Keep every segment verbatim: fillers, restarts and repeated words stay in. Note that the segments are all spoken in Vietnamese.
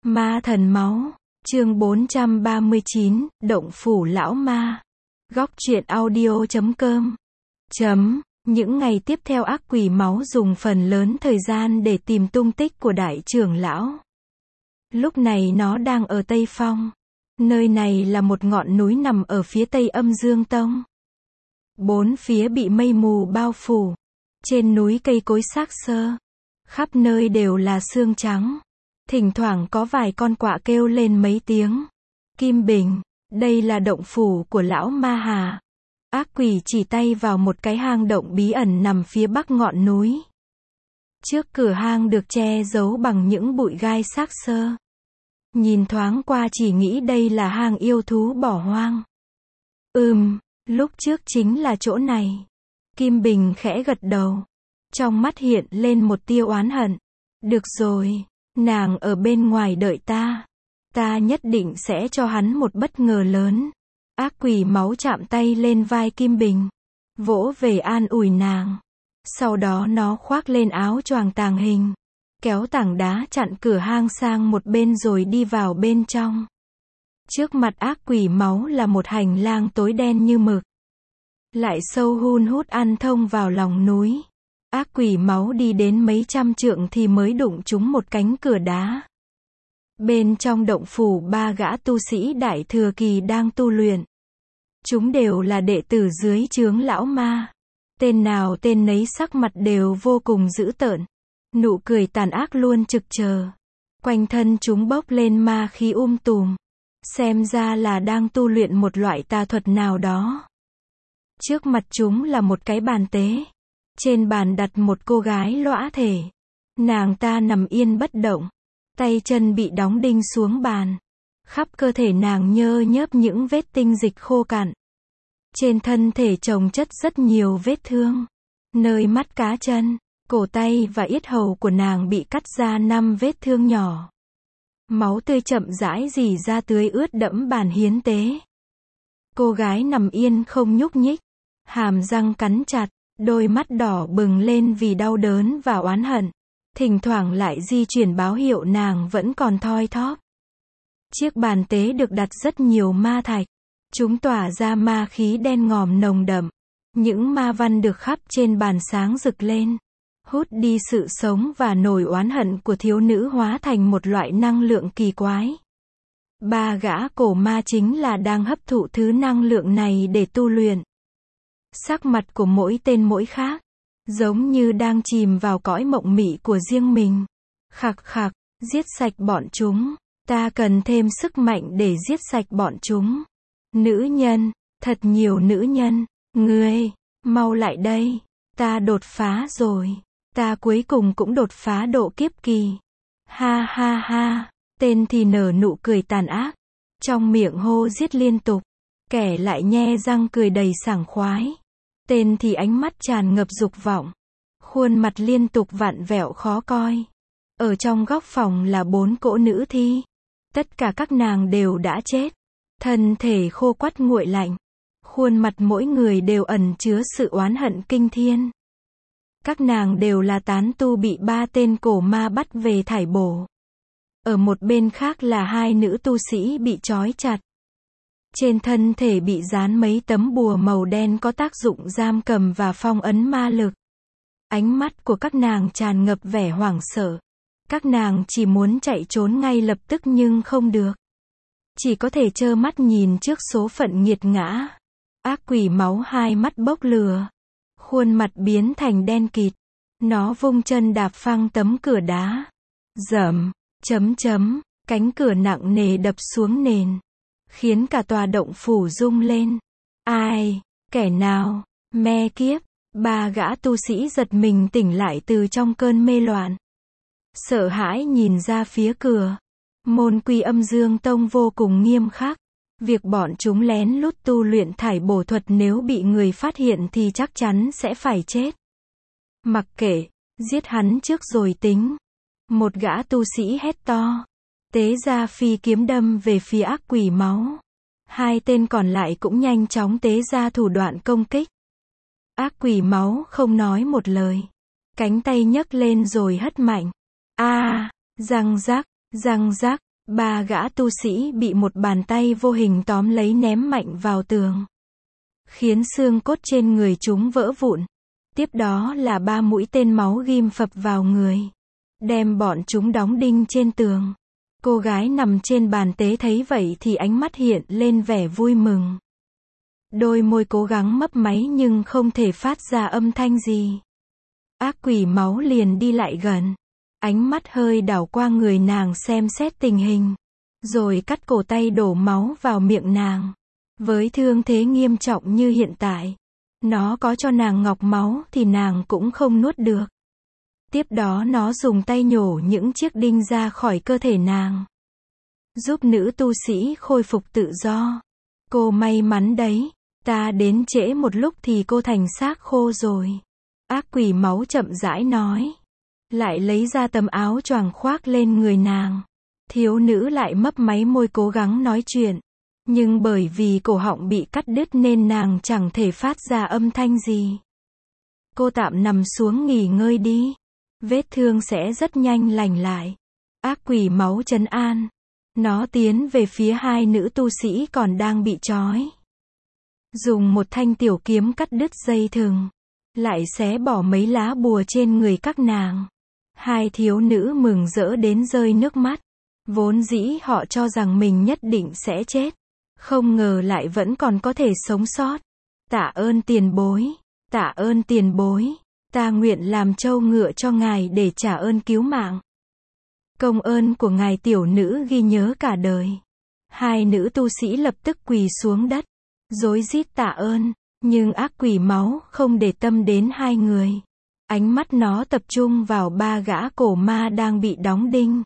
Ma thần máu, chương bốn trăm ba mươi chín, Động phủ lão ma. Góc truyện audio chấm com. Chấm, những ngày tiếp theo ác quỷ máu dùng phần lớn thời gian để tìm tung tích của đại trưởng lão. Lúc này nó đang ở Tây Phong. Nơi này là một ngọn núi nằm ở phía tây Âm Dương Tông. Bốn phía bị mây mù bao phủ. Trên núi cây cối xác xơ. Khắp nơi đều là xương trắng. Thỉnh thoảng có vài con quạ kêu lên mấy tiếng. Kim Bình, đây là động phủ của lão ma hà. Ác quỷ chỉ tay vào một cái hang động bí ẩn nằm phía bắc ngọn núi. Trước cửa hang được che giấu bằng những bụi gai xác xơ. Nhìn thoáng qua chỉ nghĩ đây là hang yêu thú bỏ hoang. Ừm, lúc trước chính là chỗ này. Kim Bình khẽ gật đầu. Trong mắt hiện lên một tia oán hận. Được rồi, nàng ở bên ngoài đợi ta. Ta nhất định sẽ cho hắn một bất ngờ lớn. Ác quỷ máu chạm tay lên vai Kim Bình. Vỗ về an ủi nàng. Sau đó nó khoác lên áo choàng tàng hình. Kéo tảng đá chặn cửa hang sang một bên rồi đi vào bên trong. Trước mặt ác quỷ máu là một hành lang tối đen như mực. Lại sâu hun hút ăn thông vào lòng núi. Ác quỷ máu đi đến mấy trăm trượng thì mới đụng trúng một cánh cửa đá. Bên trong động phủ ba gã tu sĩ đại thừa kỳ đang tu luyện. Chúng đều là đệ tử dưới trướng lão ma. Tên nào tên nấy sắc mặt đều vô cùng dữ tợn. Nụ cười tàn ác luôn trực chờ. Quanh thân chúng bốc lên ma khí um tùm. Xem ra là đang tu luyện một loại tà thuật nào đó. Trước mặt chúng là một cái bàn tế. Trên bàn đặt một cô gái lõa thể. Nàng ta nằm yên bất động. Tay chân bị đóng đinh xuống bàn. Khắp cơ thể nàng nhơ nhớp những vết tinh dịch khô cạn. Trên thân thể chồng chất rất nhiều vết thương. Nơi mắt cá chân, cổ tay và yết hầu của nàng bị cắt ra năm vết thương nhỏ. Máu tươi chậm rãi rỉ ra tưới ướt đẫm bàn hiến tế. Cô gái nằm yên không nhúc nhích. Hàm răng cắn chặt, đôi mắt đỏ bừng lên vì đau đớn và oán hận. Thỉnh thoảng lại di chuyển báo hiệu nàng vẫn còn thoi thóp. Chiếc bàn tế được đặt rất nhiều ma thạch. Chúng tỏa ra ma khí đen ngòm nồng đậm. Những ma văn được khắp trên bàn sáng rực lên. Hút đi sự sống và nỗi oán hận của thiếu nữ hóa thành một loại năng lượng kỳ quái. Ba gã cổ ma chính là đang hấp thụ thứ năng lượng này để tu luyện. Sắc mặt của mỗi tên mỗi khác. Giống như đang chìm vào cõi mộng mị của riêng mình. Khặc khặc, giết sạch bọn chúng. Ta cần thêm sức mạnh để giết sạch bọn chúng. Nữ nhân, thật nhiều nữ nhân. Ngươi, mau lại đây. Ta đột phá rồi. Ta cuối cùng cũng đột phá độ kiếp kỳ. Ha ha ha. Tên thì nở nụ cười tàn ác. Trong miệng hô giết liên tục. Kẻ lại nhe răng cười đầy sảng khoái. Tên thì ánh mắt tràn ngập dục vọng. Khuôn mặt liên tục vặn vẹo khó coi. Ở trong góc phòng là bốn cỗ nữ thi. Tất cả các nàng đều đã chết. Thân thể khô quắt nguội lạnh. Khuôn mặt mỗi người đều ẩn chứa sự oán hận kinh thiên. Các nàng đều là tán tu bị ba tên cổ ma bắt về thải bổ. Ở một bên khác là hai nữ tu sĩ bị trói chặt. Trên thân thể bị dán mấy tấm bùa màu đen có tác dụng giam cầm và phong ấn ma lực. Ánh mắt của các nàng tràn ngập vẻ hoảng sợ. Các nàng chỉ muốn chạy trốn ngay lập tức nhưng không được. Chỉ có thể trơ mắt nhìn trước số phận nghiệt ngã. Ác quỷ máu hai mắt bốc lửa. Khuôn mặt biến thành đen kịt. Nó vung chân đạp phăng tấm cửa đá. Dầm, chấm chấm, cánh cửa nặng nề đập xuống nền. Khiến cả tòa động phủ rung lên. Ai? Kẻ nào? Me kiếp. Ba gã tu sĩ giật mình tỉnh lại từ trong cơn mê loạn. Sợ hãi nhìn ra phía cửa. Môn quy Âm Dương Tông vô cùng nghiêm khắc. Việc bọn chúng lén lút tu luyện thải bổ thuật nếu bị người phát hiện thì chắc chắn sẽ phải chết. Mặc kệ, giết hắn trước rồi tính. Một gã tu sĩ hét to. Tế ra phi kiếm đâm về phía ác quỷ máu. Hai tên còn lại cũng nhanh chóng tế ra thủ đoạn công kích. Ác quỷ máu không nói một lời. Cánh tay nhấc lên rồi hất mạnh. A, à, răng rắc, răng rắc, Ba gã tu sĩ bị một bàn tay vô hình tóm lấy ném mạnh vào tường, khiến xương cốt trên người chúng vỡ vụn. Tiếp đó là ba mũi tên máu ghim phập vào người, đem bọn chúng đóng đinh trên tường. Cô gái nằm trên bàn tế thấy vậy thì ánh mắt hiện lên vẻ vui mừng. Đôi môi cố gắng mấp máy nhưng không thể phát ra âm thanh gì. Ác quỷ máu liền đi lại gần, ánh mắt hơi đảo qua người nàng xem xét tình hình, rồi cắt cổ tay đổ máu vào miệng nàng. Với thương thế nghiêm trọng như hiện tại, nó có cho nàng ngọc máu thì nàng cũng không nuốt được. Tiếp đó nó dùng tay nhổ những chiếc đinh ra khỏi cơ thể nàng, giúp nữ tu sĩ khôi phục tự do. Cô may mắn đấy, ta đến trễ một lúc thì cô thành xác khô rồi. Ác quỷ máu chậm rãi nói, lại lấy ra tấm áo choàng khoác lên người nàng. Thiếu nữ lại mấp máy môi cố gắng nói chuyện, nhưng bởi vì cổ họng bị cắt đứt nên nàng chẳng thể phát ra âm thanh gì. Cô tạm nằm xuống nghỉ ngơi đi, vết thương sẽ rất nhanh lành lại. Ác quỷ máu trấn an. Nó tiến về phía hai nữ tu sĩ còn đang bị trói, dùng một thanh tiểu kiếm cắt đứt dây thừng, lại xé bỏ mấy lá bùa trên người các nàng. Hai thiếu nữ mừng rỡ đến rơi nước mắt. Vốn dĩ họ cho rằng mình nhất định sẽ chết, không ngờ lại vẫn còn có thể sống sót. Tạ ơn tiền bối, tạ ơn tiền bối, ta nguyện làm trâu ngựa cho ngài để trả ơn cứu mạng. Công ơn của ngài tiểu nữ ghi nhớ cả đời. Hai nữ tu sĩ lập tức quỳ xuống đất, rối rít tạ ơn, nhưng ác quỷ máu không để tâm đến hai người. Ánh mắt nó tập trung vào ba gã cổ ma đang bị đóng đinh.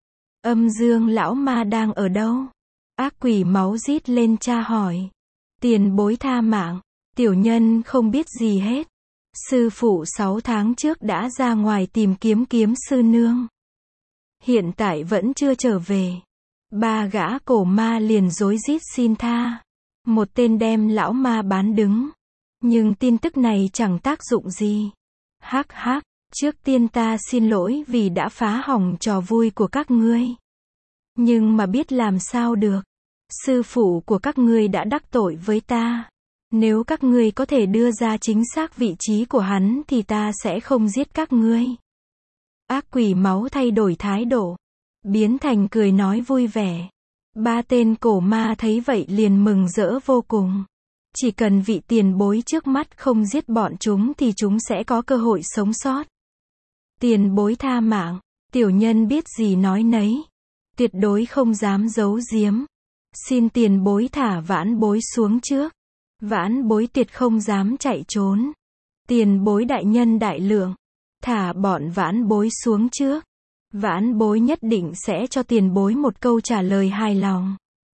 Âm dương lão ma đang ở đâu? Ác quỷ máu rít lên tra hỏi. Tiền bối tha mạng, tiểu nhân không biết gì hết. Sư phụ sáu tháng trước đã ra ngoài tìm kiếm kiếm sư nương, hiện tại vẫn chưa trở về. Ba gã cổ ma liền rối rít xin tha. Một tên đem lão ma bán đứng, nhưng tin tức này chẳng tác dụng gì. Hắc hắc, trước tiên ta xin lỗi vì đã phá hỏng trò vui của các ngươi. Nhưng mà biết làm sao được. Sư phụ của các ngươi đã đắc tội với ta. Nếu các ngươi có thể đưa ra chính xác vị trí của hắn thì ta sẽ không giết các ngươi. Ác quỷ máu thay đổi thái độ, biến thành cười nói vui vẻ. Ba tên cổ ma thấy vậy liền mừng rỡ vô cùng. Chỉ cần vị tiền bối trước mắt không giết bọn chúng thì chúng sẽ có cơ hội sống sót. Tiền bối tha mạng, tiểu nhân biết gì nói nấy, tuyệt đối không dám giấu giếm. Xin tiền bối thả vãn bối xuống trước. Vãn bối tuyệt không dám chạy trốn. Tiền bối đại nhân đại lượng, thả bọn vãn bối xuống trước. Vãn bối nhất định sẽ cho tiền bối một câu trả lời hài lòng.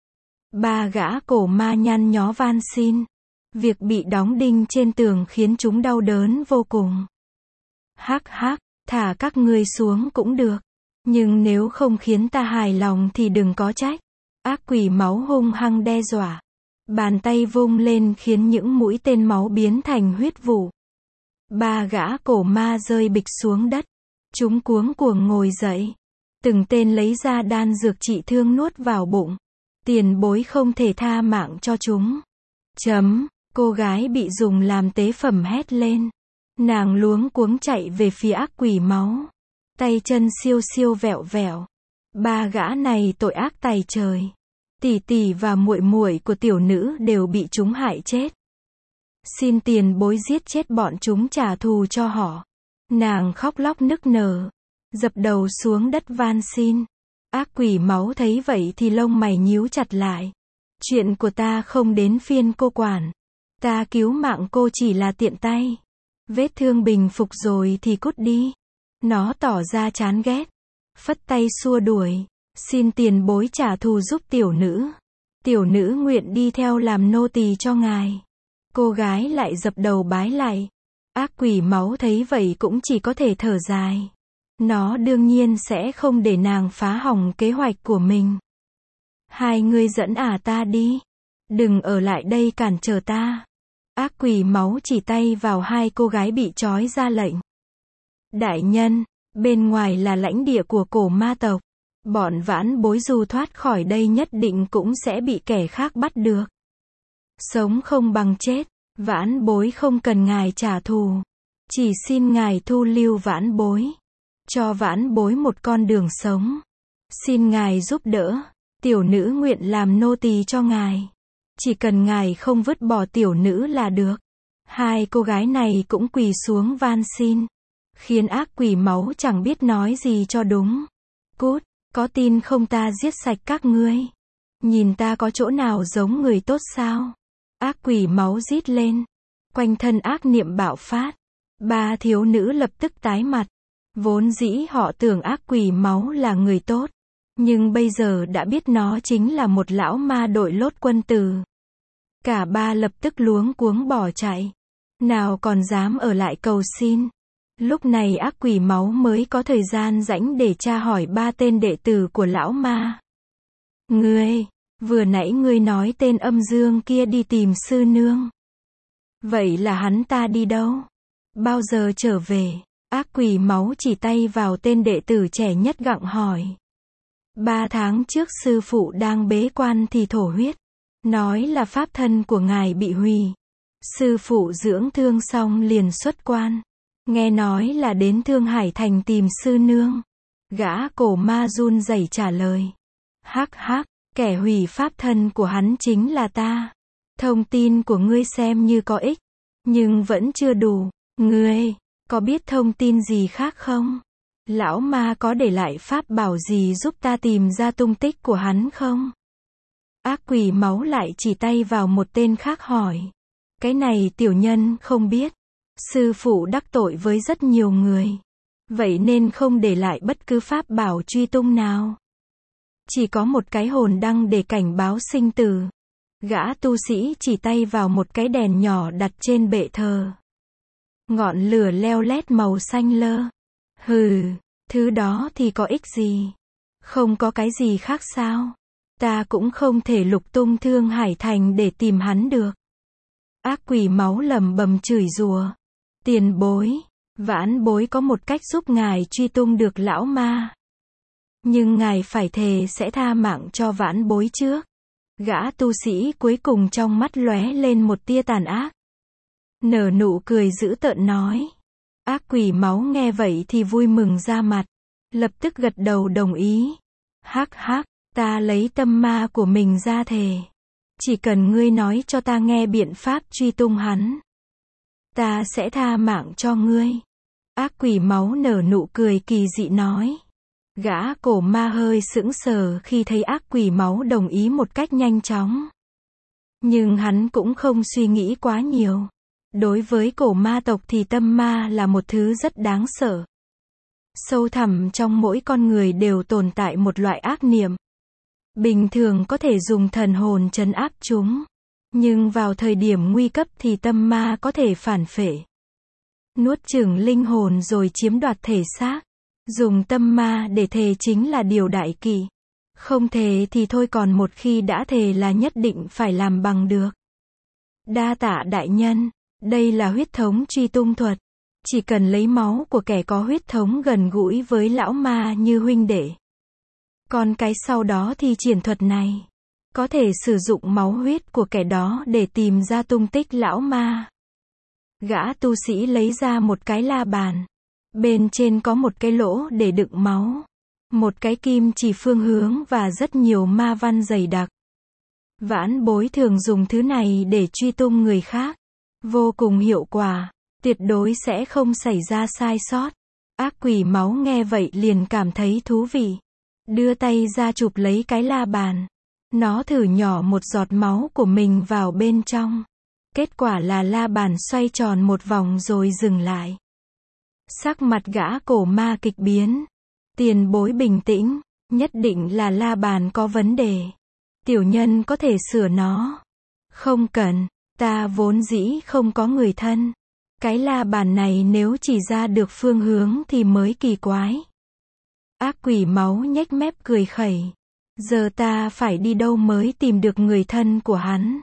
Ba gã cổ ma nhăn nhó van xin. Việc bị đóng đinh trên tường khiến chúng đau đớn vô cùng. Hắc hắc, thả các ngươi xuống cũng được, nhưng nếu không khiến ta hài lòng thì đừng có trách. Ác quỷ máu hung hăng đe dọa. Bàn tay vung lên khiến những mũi tên máu biến thành huyết vụ. Ba gã cổ ma rơi bịch xuống đất. Chúng cuống cuồng ngồi dậy. Từng tên lấy ra đan dược trị thương nuốt vào bụng. Tiền bối không thể tha mạng cho chúng. Chấm, cô gái bị dùng làm tế phẩm hét lên. Nàng luống cuống chạy về phía ác quỷ máu. Tay chân siêu siêu vẹo vẹo. Ba gã này tội ác tày trời. Tỷ tỷ và muội muội của tiểu nữ đều bị chúng hại chết. Xin tiền bối giết chết bọn chúng trả thù cho họ. Nàng khóc lóc nức nở, dập đầu xuống đất van xin. Ác quỷ máu thấy vậy thì lông mày nhíu chặt lại. Chuyện của ta không đến phiên cô quản. Ta cứu mạng cô chỉ là tiện tay. Vết thương bình phục rồi thì cút đi. Nó tỏ ra chán ghét, phất tay xua đuổi. Xin tiền bối trả thù giúp tiểu nữ. Tiểu nữ nguyện đi theo làm nô tỳ cho ngài. Cô gái lại dập đầu bái lạy. Ác quỷ máu thấy vậy cũng chỉ có thể thở dài. Nó đương nhiên sẽ không để nàng phá hỏng kế hoạch của mình. Hai ngươi dẫn ả ta đi. Đừng ở lại đây cản trở ta. Ác quỷ máu chỉ tay vào hai cô gái bị trói ra lệnh. Đại nhân, bên ngoài là lãnh địa của cổ ma tộc. Bọn vãn bối dù thoát khỏi đây nhất định cũng sẽ bị kẻ khác bắt được. Sống không bằng chết, vãn bối không cần ngài trả thù. Chỉ xin ngài thu lưu vãn bối. Cho vãn bối một con đường sống. Xin ngài giúp đỡ. Tiểu nữ nguyện làm nô tỳ cho ngài. Chỉ cần ngài không vứt bỏ tiểu nữ là được. Hai cô gái này cũng quỳ xuống van xin. Khiến ác quỷ máu chẳng biết nói gì cho đúng. Cút, có tin không ta giết sạch các ngươi. Nhìn ta có chỗ nào giống người tốt sao? Ác quỷ máu rít lên. Quanh thân ác niệm bạo phát. Ba thiếu nữ lập tức tái mặt. Vốn dĩ họ tưởng ác quỷ máu là người tốt. Nhưng bây giờ đã biết nó chính là một lão ma đội lốt quân tử. Cả ba lập tức luống cuống bỏ chạy. Nào còn dám ở lại cầu xin. Lúc này ác quỷ máu mới có thời gian rảnh để tra hỏi ba tên đệ tử của lão ma. Ngươi, vừa nãy ngươi nói tên âm dương kia đi tìm sư nương. Vậy là hắn ta đi đâu? Bao giờ trở về? Ác quỷ máu chỉ tay vào tên đệ tử trẻ nhất gặng hỏi. Ba tháng trước sư phụ đang bế quan thì thổ huyết. Nói là pháp thân của ngài bị hủy. Sư phụ dưỡng thương xong liền xuất quan. Nghe nói là đến Thương Hải Thành tìm sư nương. Gã cổ ma run rẩy trả lời. Hắc hắc, kẻ hủy pháp thân của hắn chính là ta. Thông tin của ngươi xem như có ích. Nhưng vẫn chưa đủ. Ngươi, có biết thông tin gì khác không? Lão ma có để lại pháp bảo gì giúp ta tìm ra tung tích của hắn không? Ác quỷ máu lại chỉ tay vào một tên khác hỏi. Cái này tiểu nhân không biết. Sư phụ đắc tội với rất nhiều người. Vậy nên không để lại bất cứ pháp bảo truy tung nào. Chỉ có một cái hồn đăng để cảnh báo sinh tử. Gã tu sĩ chỉ tay vào một cái đèn nhỏ đặt trên bệ thờ. Ngọn lửa leo lét màu xanh lơ. Hừ, thứ đó thì có ích gì? Không có cái gì khác sao? Ta cũng không thể lục tung Thương Hải Thành để tìm hắn được. Ác quỷ máu lầm bầm chửi rủa. Tiền bối, vãn bối có một cách giúp ngài truy tung được lão ma. Nhưng ngài phải thề sẽ tha mạng cho vãn bối trước. Gã tu sĩ cuối cùng trong mắt lóe lên một tia tàn ác. Nở nụ cười dữ tợn nói. Ác quỷ máu nghe vậy thì vui mừng ra mặt. Lập tức gật đầu đồng ý. Hắc hắc, ta lấy tâm ma của mình ra thề. Chỉ cần ngươi nói cho ta nghe biện pháp truy tung hắn. Ta sẽ tha mạng cho ngươi. Ác quỷ máu nở nụ cười kỳ dị nói. Gã cổ ma hơi sững sờ khi thấy ác quỷ máu đồng ý một cách nhanh chóng. Nhưng hắn cũng không suy nghĩ quá nhiều. Đối với cổ ma tộc thì tâm ma là một thứ rất đáng sợ. Sâu thẳm trong mỗi con người đều tồn tại một loại ác niệm. Bình thường có thể dùng thần hồn trấn áp chúng. Nhưng vào thời điểm nguy cấp thì tâm ma có thể phản phệ. Nuốt chửng linh hồn rồi chiếm đoạt thể xác. Dùng tâm ma để thề chính là điều đại kỵ. Không thề thì thôi, còn một khi đã thề là nhất định phải làm bằng được. Đa tạ đại nhân. Đây là huyết thống truy tung thuật. Chỉ cần lấy máu của kẻ có huyết thống gần gũi với lão ma như huynh đệ. Còn cái sau đó thì triển thuật này. Có thể sử dụng máu huyết của kẻ đó để tìm ra tung tích lão ma. Gã tu sĩ lấy ra một cái la bàn. Bên trên có một cái lỗ để đựng máu. Một cái kim chỉ phương hướng và rất nhiều ma văn dày đặc. Vãn bối thường dùng thứ này để truy tung người khác. Vô cùng hiệu quả. Tuyệt đối sẽ không xảy ra sai sót. Ác quỷ máu nghe vậy liền cảm thấy thú vị. Đưa tay ra chụp lấy cái la bàn. Nó thử nhỏ một giọt máu của mình vào bên trong. Kết quả là la bàn xoay tròn một vòng rồi dừng lại. Sắc mặt gã cổ ma kịch biến. Tiền bối bình tĩnh. Nhất định là la bàn có vấn đề. Tiểu nhân có thể sửa nó. Không cần. Ta vốn dĩ không có người thân. Cái la bàn này nếu chỉ ra được phương hướng thì mới kỳ quái. Ác quỷ máu nhếch mép cười khẩy. Giờ ta phải đi đâu mới tìm được người thân của hắn?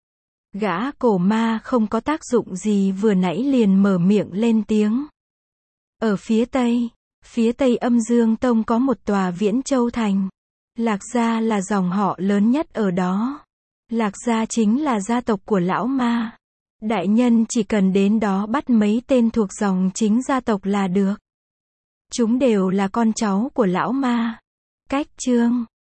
Gã cổ ma không có tác dụng gì vừa nãy liền mở miệng lên tiếng. Ở phía tây, Phía tây âm Dương Tông có một tòa Viễn Châu Thành. Lạc gia là dòng họ lớn nhất ở đó. Lạc gia chính là gia tộc của lão ma. Đại nhân chỉ cần đến đó bắt mấy tên thuộc dòng chính gia tộc là được. Chúng đều là con cháu của lão ma. Cách chương